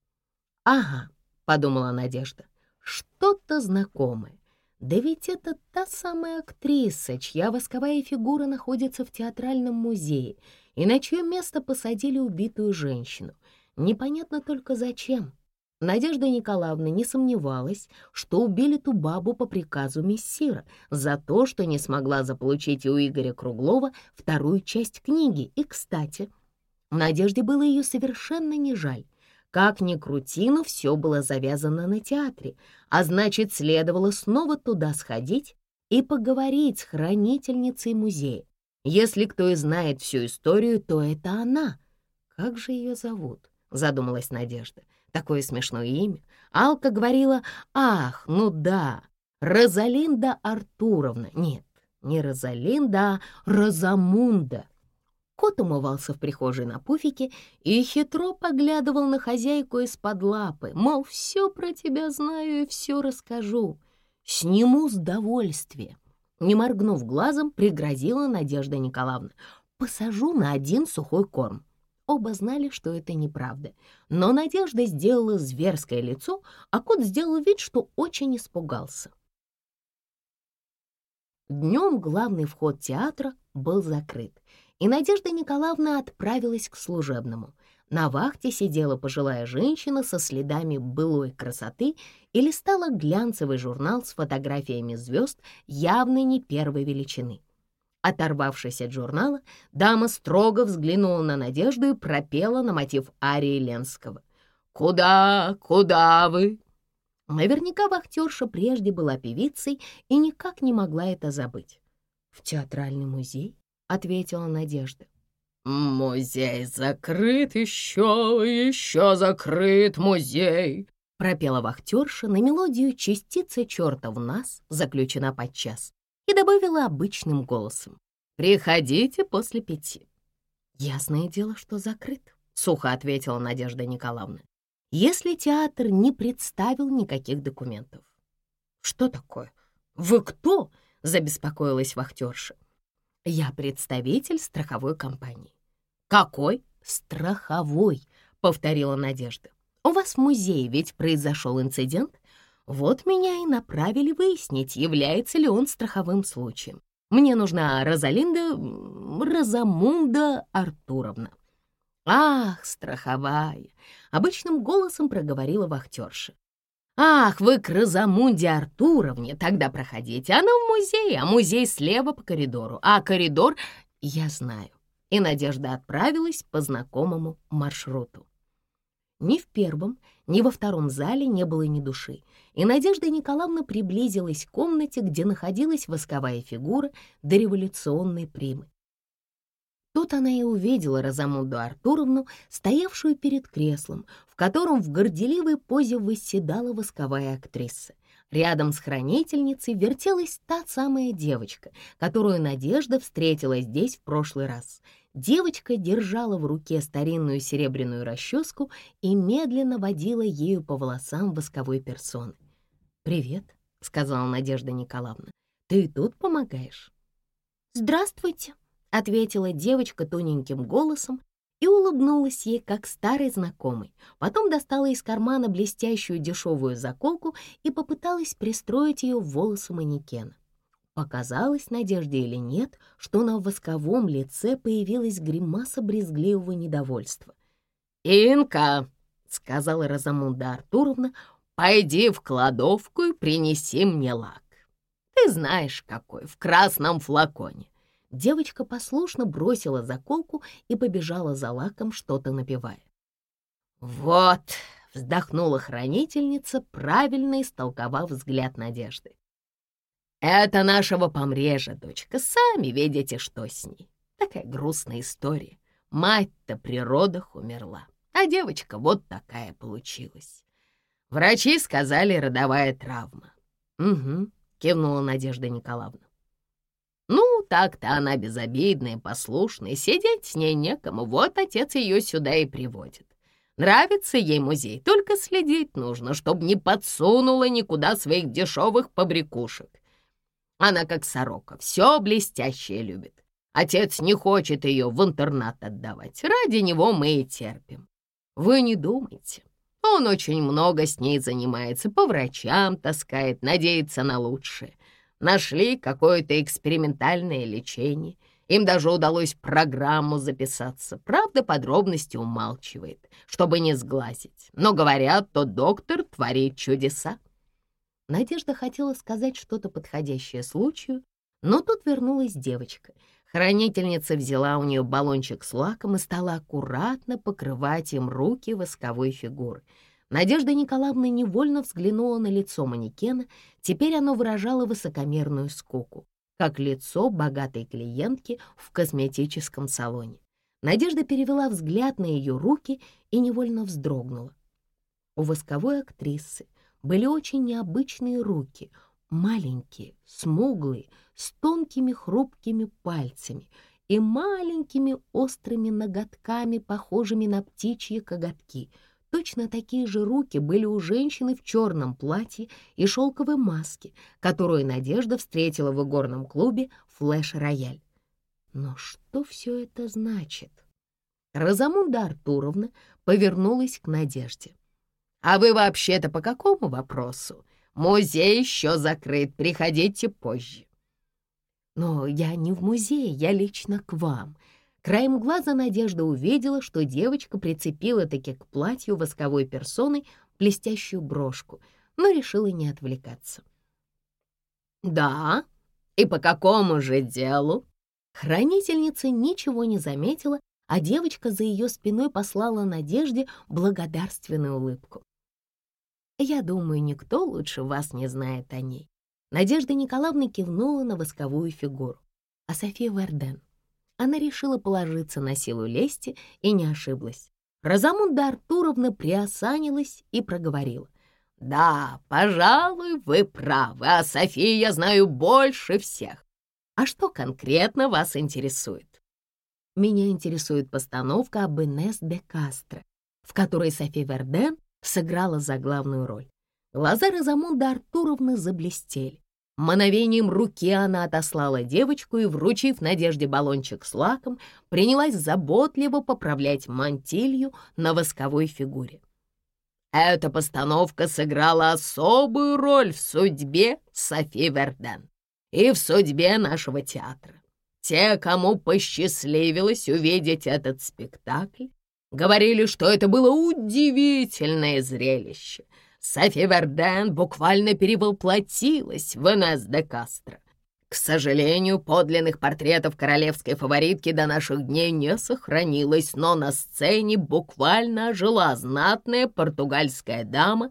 A: «Ага», — подумала Надежда, — «что-то знакомое. Да ведь это та самая актриса, чья восковая фигура находится в театральном музее и на чье место посадили убитую женщину. Непонятно только зачем». Надежда Николаевна не сомневалась, что убили ту бабу по приказу мессира за то, что не смогла заполучить у Игоря Круглова вторую часть книги. И, кстати, Надежде было ее совершенно не жаль. Как ни крути, но все было завязано на театре, а значит, следовало снова туда сходить и поговорить с хранительницей музея. Если кто и знает всю историю, то это она. Как же ее зовут? Задумалась Надежда. Такое смешное имя. Алка говорила: «Ах, ну да, Розалинда Артуровна». Нет, не Розалинда, а Розамунда. Кот умывался в прихожей на пуфике и хитро поглядывал на хозяйку из-под лапы, мол, все про тебя знаю и все расскажу. Сниму с довольствия. Не моргнув глазом, пригрозила Надежда Николаевна. Посажу на один сухой корм. Оба знали, что это неправда, но Надежда сделала зверское лицо, а кот сделал вид, что очень испугался. Днем главный вход театра был закрыт, и Надежда Николаевна отправилась к служебному. На вахте сидела пожилая женщина со следами былой красоты и листала глянцевый журнал с фотографиями звезд явно не первой величины. Оторвавшись от журнала, дама строго взглянула на Надежду и пропела на мотив арии Ленского. «Куда, куда вы?» Наверняка вахтерша прежде была певицей и никак не могла это забыть. «В театральный музей?» — ответила Надежда. «Музей закрыт еще закрыт музей», — пропела вахтерша на мелодию «Частица черта в нас заключена подчас» и добавила обычным голосом: «Приходите после 5». «Ясное дело, что закрыт», — сухо ответила Надежда Николаевна, «если театр не представил никаких документов». «Что такое? Вы кто?» — забеспокоилась вахтерша. «Я представитель страховой компании». «Какой?» «Страховой», — повторила Надежда. «У вас в музее ведь произошел инцидент? Вот меня и направили выяснить, является ли он страховым случаем. Мне нужна Розамунда Артуровна». «Ах, страховая!» — обычным голосом проговорила вахтерша. «Ах, вы к Розамунде Артуровне, тогда проходите. Она в музее, а музей слева по коридору, а коридор я знаю». И Надежда отправилась по знакомому маршруту. Ни в первом, ни во втором зале не было ни души, и Надежда Николаевна приблизилась к комнате, где находилась восковая фигура дореволюционной примы. Тут она и увидела Розамунду Артуровну, стоявшую перед креслом, в котором в горделивой позе восседала восковая актриса. Рядом с хранительницей вертелась та самая девочка, которую Надежда встретила здесь в прошлый раз. Девочка держала в руке старинную серебряную расческу и медленно водила ею по волосам восковой персоны. «Привет», — сказала Надежда Николаевна, — «ты тут помогаешь?» «Здравствуйте», — ответила девочка тоненьким голосом и улыбнулась ей, как старой знакомой. Потом достала из кармана блестящую дешевую заколку и попыталась пристроить ее в волосы манекена. Показалось Надежде или нет, что на восковом лице появилась гримаса брезгливого недовольства. «Инка», — сказала Розамунда Артуровна, — «пойди в кладовку и принеси мне лак. Ты знаешь, какой, в красном флаконе». Девочка послушно бросила заколку и побежала за лаком, что-то напевая. «Вот», — вздохнула хранительница, правильно истолковав взгляд Надежды. «Это нашего помрежа, дочка, сами видите, что с ней. Такая грустная история. Мать-то при родах умерла, а девочка вот такая получилась. Врачи сказали, родовая травма». «Угу», — кивнула Надежда Николаевна. «Ну, так-то она безобидная, послушная, сидеть с ней некому, вот отец ее сюда и приводит. Нравится ей музей, только следить нужно, чтобы не подсунула никуда своих дешевых побрякушек. Она как сорока, все блестящее любит. Отец не хочет ее в интернат отдавать, ради него мы и терпим. Вы не думайте, он очень много с ней занимается, по врачам таскает, надеется на лучшее. Нашли какое-то экспериментальное лечение. Им даже удалось в программу записаться. Правда, подробности умалчивает, чтобы не сглазить. Но, говорят, тот доктор творит чудеса». Надежда хотела сказать что-то подходящее случаю, но тут вернулась девочка. Хранительница взяла у нее баллончик с лаком и стала аккуратно покрывать им руки восковой фигуры. Надежда Николаевна невольно взглянула на лицо манекена. Теперь оно выражало высокомерную скуку, как лицо богатой клиентки в косметическом салоне. Надежда перевела взгляд на ее руки и невольно вздрогнула. У восковой актрисы были очень необычные руки, маленькие, смуглые, с тонкими хрупкими пальцами и маленькими острыми ноготками, похожими на птичьи коготки. Точно такие же руки были у женщины в черном платье и шелковой маске, которую Надежда встретила в игорном клубе «Флэш-рояль». Но что все это значит? Розамунда Артуровна повернулась к Надежде. «А вы вообще-то по какому вопросу? Музей еще закрыт, приходите позже». «Но я не в музее, я лично к вам». Краем глаза Надежда увидела, что девочка прицепила-таки к платью восковой персоной блестящую брошку, но решила не отвлекаться. «Да? И по какому же делу?» Хранительница ничего не заметила, а девочка за ее спиной послала Надежде благодарственную улыбку. «Я думаю, никто лучше вас не знает о ней». Надежда Николаевна кивнула на восковую фигуру. «А София Верден?» Она решила положиться на силу лести и не ошиблась. Розамунда Артуровна приосанилась и проговорила. «Да, пожалуй, вы правы, а Софию я знаю больше всех. А что конкретно вас интересует?» «Меня интересует постановка об Инесс де Кастро, в которой София Верден сыграла заглавную роль». Глаза Розамунды Артуровны заблестели. Мановением руки она отослала девочку и, вручив Надежде баллончик с лаком, принялась заботливо поправлять мантилью на восковой фигуре. «Эта постановка сыграла особую роль в судьбе Софи Верден и в судьбе нашего театра. Те, кому посчастливилось увидеть этот спектакль, говорили, что это было удивительное зрелище. Софи Верден буквально перевоплотилась в Инесс де Кастро.
B: К сожалению, подлинных портретов королевской фаворитки до наших дней не сохранилось, но на сцене буквально ожила знатная португальская дама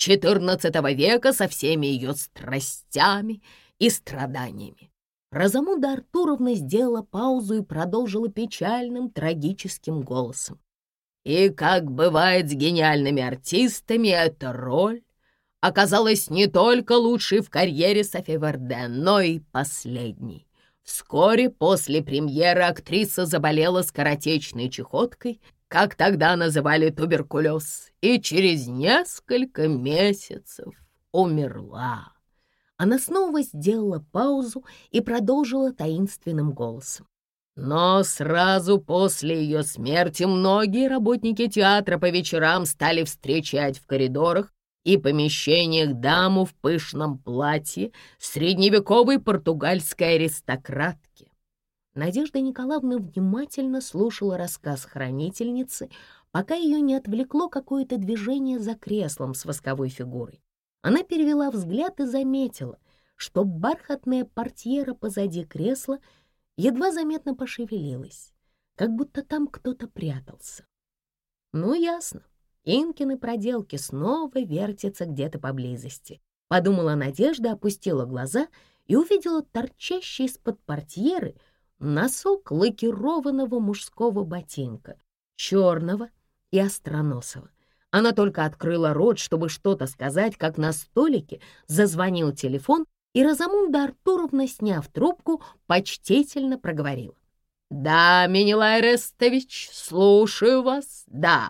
B: XIV века со всеми ее страстями и страданиями».
A: Розамунда Артуровна сделала паузу и продолжила печальным, трагическим голосом.
B: «И как бывает с гениальными артистами, эта роль оказалась не только лучшей в карьере Софи Верден, но и последней. Вскоре после премьеры актриса заболела скоротечной чехоткой, как тогда называли туберкулез, и через несколько месяцев умерла».
A: Она снова сделала паузу и продолжила таинственным голосом.
B: «Но сразу после ее смерти многие работники театра по вечерам стали встречать в коридорах и помещениях даму в пышном платье средневековой португальской аристократки».
A: Надежда Николаевна внимательно слушала рассказ хранительницы, пока ее не отвлекло какое-то движение за креслом с восковой фигурой. Она перевела взгляд и заметила, что бархатная портьера позади кресла едва заметно пошевелилась, как будто там кто-то прятался. «Ну, ясно, Инкины проделки снова вертятся где-то поблизости», — подумала Надежда, опустила глаза и увидела торчащий из-под портьеры носок лакированного мужского ботинка, черного и остроносого. Она только открыла рот, чтобы что-то сказать, как на столике зазвонил телефон, и Розамунда Артуровна, сняв трубку, почтительно проговорила.
B: «Да, Менелай Рестович, слушаю вас. Да,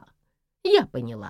B: я поняла.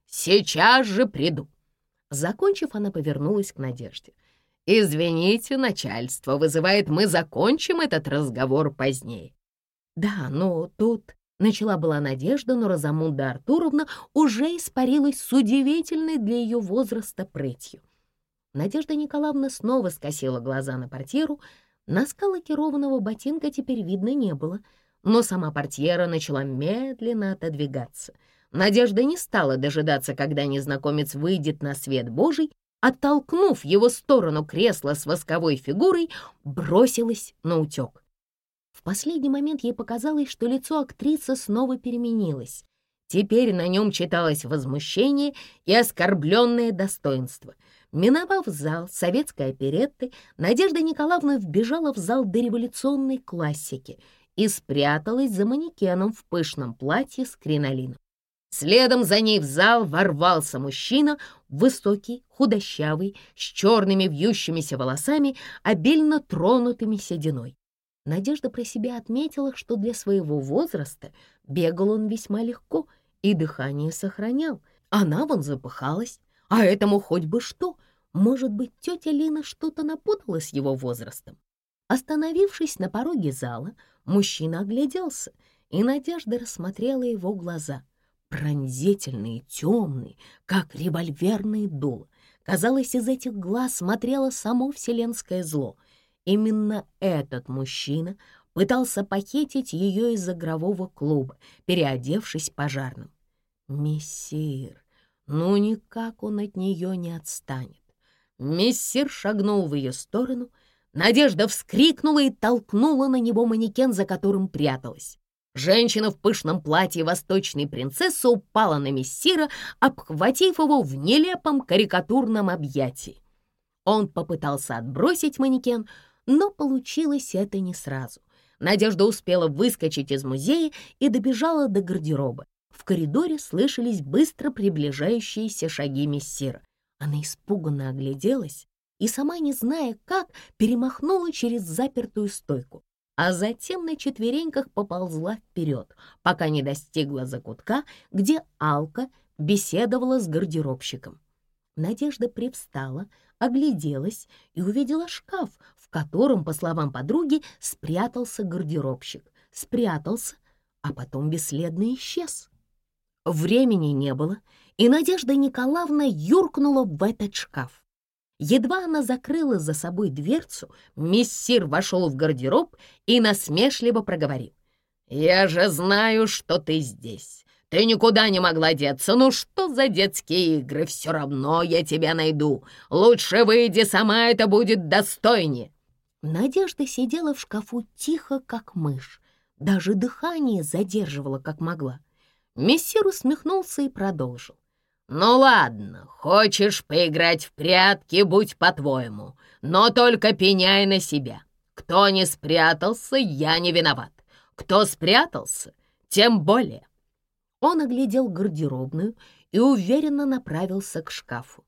B: Сейчас же приду».
A: Закончив, она повернулась к Надежде.
B: «Извините, начальство вызывает, мы закончим этот разговор позднее».
A: «Да, но тут...» — начала была Надежда, но Розамунда Артуровна уже испарилась с удивительной для ее возраста прытью. Надежда Николаевна снова скосила глаза на портьеру. Носка лакированного ботинка теперь видно не было, но сама портьера начала медленно отодвигаться. Надежда не стала дожидаться, когда незнакомец выйдет на свет Божий, оттолкнув его в сторону кресла с восковой фигурой, бросилась наутек. В последний момент ей показалось, что лицо актрисы снова переменилось. Теперь на нем читалось возмущение и оскорбленное достоинство. Миновав зал советской оперетты, Надежда Николаевна вбежала в зал дореволюционной классики и спряталась за манекеном в пышном платье с кринолином. Следом за ней в зал ворвался мужчина, высокий, худощавый, с черными вьющимися волосами, обильно тронутыми сединой. Надежда про себя отметила, что для своего возраста бегал он весьма легко и дыхание сохранял. Она вон запыхалась, а этому хоть бы что. Может быть, тетя Лина что-то напутала с его возрастом. Остановившись на пороге зала, мужчина огляделся, и Надежда рассмотрела его глаза. Пронзительные, темные, как револьверные дула. Казалось, из этих глаз смотрело само вселенское зло. Именно этот мужчина пытался похитить ее из игрового клуба, переодевшись пожарным. Мессир, ну никак он от нее не отстанет. Мессир шагнул в ее сторону. Надежда вскрикнула и толкнула на него манекен, за которым пряталась. Женщина в пышном платье восточной принцессы упала на мессира, обхватив его в нелепом карикатурном объятии. Он попытался отбросить манекен, но получилось это не сразу. Надежда успела выскочить из музея и добежала до гардероба. В коридоре слышались быстро приближающиеся шаги мессира. Она испуганно огляделась и, сама не зная как, перемахнула через запертую стойку, а затем на четвереньках поползла вперед, пока не достигла закутка, где Алка беседовала с гардеробщиком. Надежда привстала, огляделась и увидела шкаф, в котором, по словам подруги, спрятался гардеробщик. Спрятался, а потом бесследно исчез. Времени не было, и Надежда Николаевна юркнула в этот шкаф. Едва она закрыла за собой дверцу, мессир вошел в гардероб и насмешливо проговорил. «Я же знаю, что ты здесь. Ты никуда не могла деться. Ну что за детские игры? Все равно я тебя найду. Лучше выйди сама, это будет достойнее». Надежда сидела в шкафу тихо, как мышь, даже дыхание задерживала, как могла. Мессир усмехнулся и продолжил. «Ну ладно, хочешь поиграть в прятки, будь по-твоему, но только пеняй на себя. Кто не спрятался, я не виноват. Кто спрятался, тем более». Он оглядел гардеробную и уверенно направился к шкафу.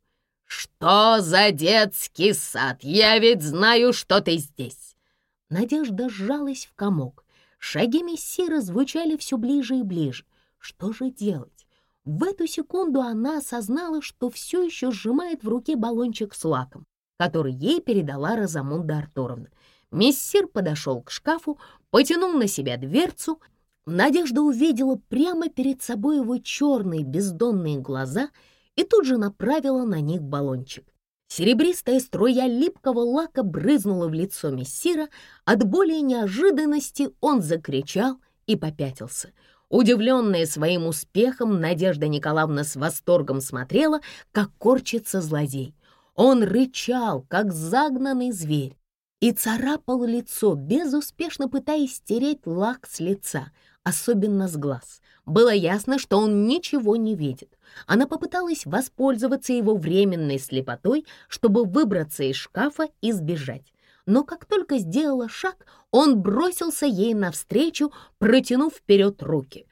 A: «Что за детский сад? Я ведь знаю, что ты здесь!» Надежда сжалась в комок. Шаги мессира звучали все ближе и ближе. Что же делать? В эту секунду она осознала, что все еще сжимает в руке баллончик с лаком, который ей передала Розамунда Артуровна. Мессир подошел к шкафу, потянул на себя дверцу. Надежда увидела прямо перед собой его черные бездонные глаза и тут же направила на них баллончик. Серебристая струя липкого лака брызнула в лицо мессира. От боли и неожиданности он закричал и попятился. Удивленная своим успехом, Надежда Николаевна с восторгом смотрела, как корчится злодей. Он рычал, как загнанный зверь, и царапал лицо, безуспешно пытаясь стереть лак с лица, особенно с глаз. Было ясно, что он ничего не видит. Она попыталась воспользоваться его временной слепотой, чтобы выбраться из шкафа и сбежать. Но как только сделала шаг, он бросился ей навстречу, протянув вперед руки.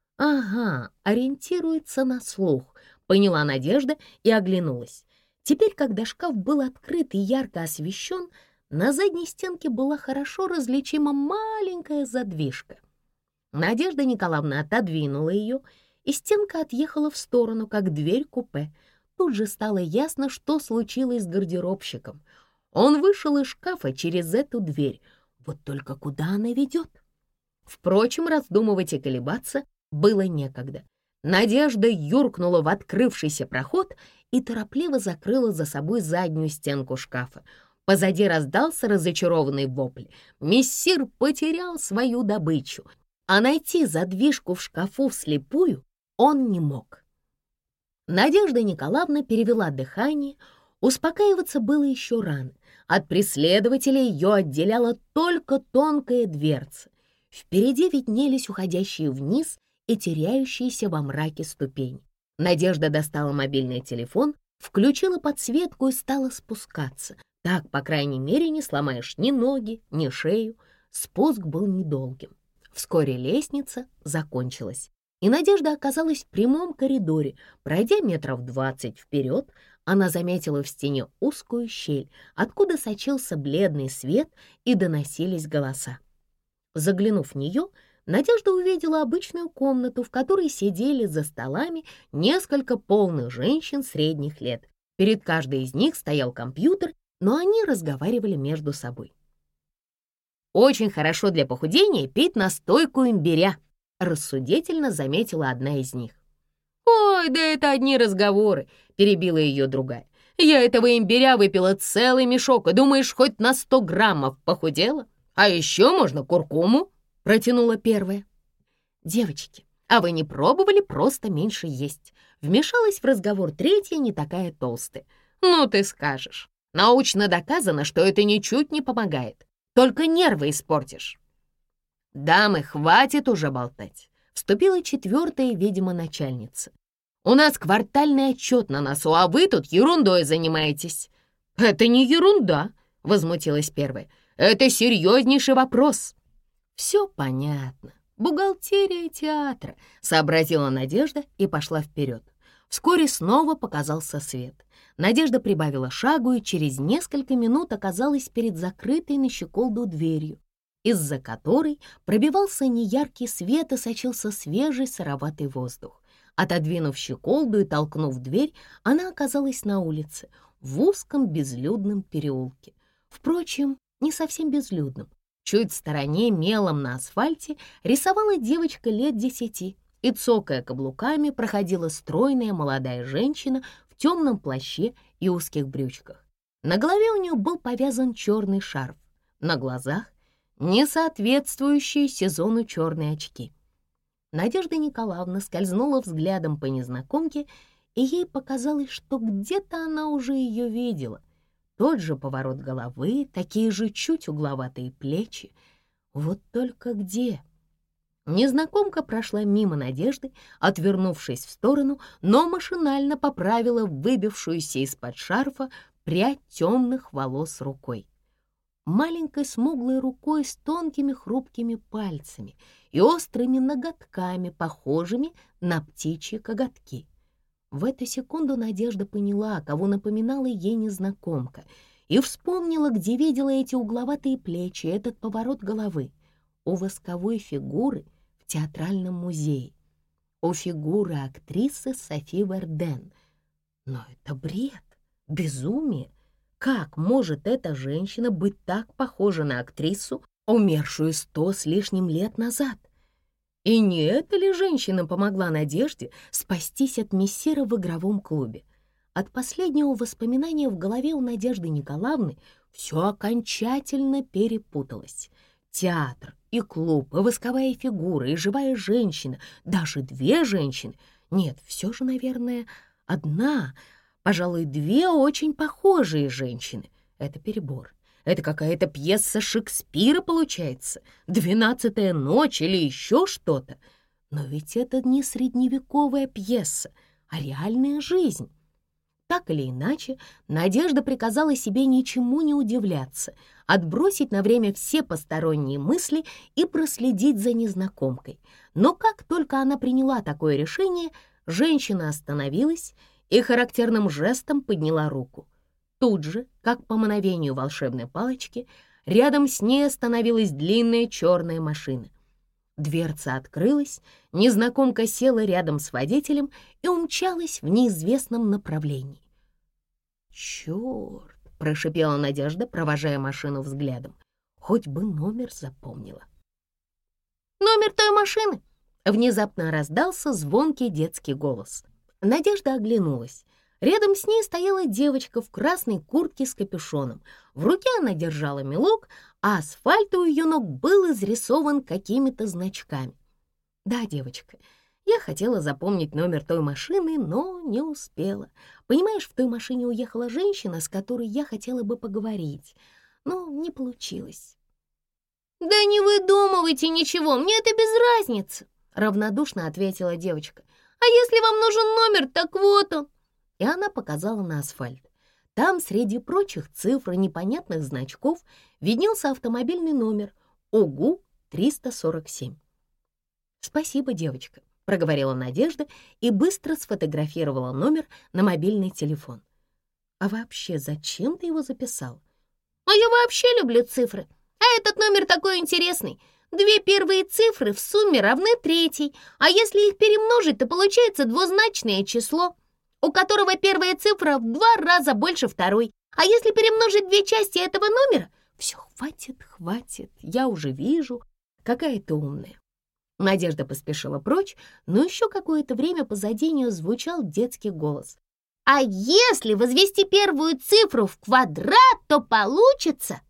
A: «Ага, ориентируется на слух», — поняла Надежда и оглянулась. Теперь, когда шкаф был открыт и ярко освещен, на задней стенке была хорошо различима маленькая задвижка. Надежда Николаевна отодвинула ее, и стенка отъехала в сторону, как дверь купе. Тут же стало ясно, что случилось с гардеробщиком. Он вышел из шкафа через эту дверь. Вот только куда она ведет? Впрочем, раздумывать и колебаться было некогда. Надежда юркнула в открывшийся проход и торопливо закрыла за собой заднюю стенку шкафа. Позади раздался разочарованный вопль. Мессир потерял свою добычу, а найти задвижку в шкафу вслепую он не мог. Надежда Николаевна перевела дыхание. Успокаиваться было еще рано. От преследователя ее отделяла только тонкая дверца. Впереди виднелись уходящие вниз и теряющиеся во мраке ступени. Надежда достала мобильный телефон, включила подсветку и стала спускаться. Так, по крайней мере, не сломаешь ни ноги, ни шею. Спуск был недолгим. Вскоре лестница закончилась, и Надежда оказалась в прямом коридоре. Пройдя метров 20 вперед, она заметила в стене узкую щель, откуда сочился бледный свет и доносились голоса. Заглянув в нее, Надежда увидела обычную комнату, в которой сидели за столами несколько полных женщин средних лет. Перед каждой из них стоял компьютер, но они разговаривали между собой. «Очень хорошо для похудения пить настойку имбиря», — рассудительно заметила одна из них. «Ой, да это одни разговоры», — перебила ее другая. «Я этого имбиря выпила целый мешок, и думаешь, хоть на 100 граммов похудела? А еще можно куркуму», — протянула первая. «Девочки, а вы не пробовали просто меньше есть?» Вмешалась в разговор третья, не такая толстая. «Ну ты скажешь. Научно доказано, что это ничуть не помогает. Только нервы испортишь». «Дамы, хватит уже болтать», — вступила четвертая, видимо, начальница. «У нас квартальный отчет на носу, а вы тут ерундой занимаетесь». «Это не ерунда», — возмутилась первая. «Это серьезнейший вопрос». «Все понятно. Бухгалтерия театра», — сообразила Надежда и пошла вперед. Вскоре снова показался свет. Надежда прибавила шагу и через несколько минут оказалась перед закрытой на щеколду дверью, из-за которой пробивался неяркий свет и сочился свежий сыроватый воздух. Отодвинув щеколду и толкнув дверь, она оказалась на улице, в узком безлюдном переулке. Впрочем, не совсем безлюдном. Чуть в стороне мелом на асфальте рисовала девочка лет 10, и, цокая каблуками, проходила стройная молодая женщина в темном плаще и узких брючках. На голове у нее был повязан черный шарф, на глазах не соответствующие сезону черные очки. Надежда Николаевна скользнула взглядом по незнакомке, и ей показалось, что где-то она уже ее видела. Тот же поворот головы, такие же чуть угловатые плечи. Вот только где? Незнакомка прошла мимо Надежды, отвернувшись в сторону, но машинально поправила выбившуюся из-под шарфа прядь темных волос рукой. Маленькой смуглой рукой с тонкими хрупкими пальцами и острыми ноготками, похожими на птичьи коготки. В эту секунду Надежда поняла, кого напоминала ей незнакомка, и вспомнила, где видела эти угловатые плечи, этот поворот головы. У восковой фигуры в театральном музее, у фигуры актрисы Софи Верден. Но это бред, безумие. Как может эта женщина быть так похожа на актрису, умершую 100 с лишним лет назад? И не эта ли женщина помогла Надежде спастись от мессира в игровом клубе? От последнего воспоминания в голове у Надежды Николаевны все окончательно перепуталось. Театр и клуб, и восковая фигура, и живая женщина, даже две женщины. Нет, все же, наверное, одна, пожалуй, две очень похожие женщины. Это перебор. Это какая-то пьеса Шекспира получается, «12-я ночь» или еще что-то. Но ведь это не средневековая пьеса, а реальная жизнь. Так или иначе, Надежда приказала себе ничему не удивляться, отбросить на время все посторонние мысли и проследить за незнакомкой. Но как только она приняла такое решение, женщина остановилась и характерным жестом подняла руку. Тут же, как по мановению волшебной палочки, рядом с ней остановилась длинная черная машина. Дверца открылась, незнакомка села рядом с водителем и умчалась в неизвестном направлении. «Черт!» — прошипела Надежда, провожая машину взглядом. «Хоть бы номер запомнила». «Номер той машины!» — внезапно раздался звонкий детский голос. Надежда оглянулась. Рядом с ней стояла девочка в красной куртке с капюшоном. В руке она держала мелок, а асфальт у ее ног был изрисован какими-то значками. «Да, девочка, я хотела запомнить номер той машины, но не успела. Понимаешь, в той машине уехала женщина, с которой я хотела бы поговорить, но не получилось». «Да не выдумывайте ничего, мне это без разницы», — равнодушно ответила девочка. «А если вам нужен номер, так вот он». И она показала на асфальт. Там, среди прочих цифр и непонятных значков, виднелся автомобильный номер ОГУ-347. «Спасибо, девочка», — проговорила Надежда и быстро сфотографировала номер на мобильный телефон. «А вообще, зачем ты его записал?» «А я вообще люблю цифры. А этот номер такой интересный. 2 первые цифры в сумме равны 3, а если их перемножить, то получается двузначное число, у которого первая цифра в 2 раза больше второй. А если перемножить 2 части этого номера... Все, хватит, я уже вижу, какая ты умная». Надежда поспешила прочь, но еще какое-то время позади нее звучал детский голос. «А если возвести первую цифру в квадрат, то получится...»